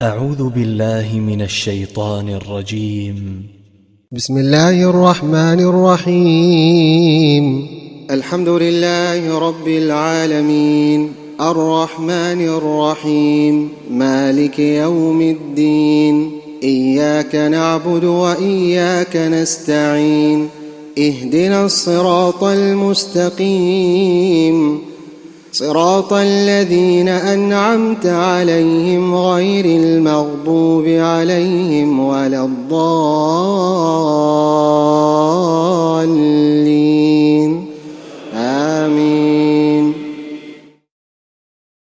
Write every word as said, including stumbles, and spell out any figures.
أعوذ بالله من الشيطان الرجيم. بسم الله الرحمن الرحيم. الحمد لله رب العالمين، الرحمن الرحيم، مالك يوم الدين. إياك نعبد وإياك نستعين، اهدنا الصراط المستقيم، صراط الذين أنعمت عليهم غير المغضوب عليهم ولا الضالين.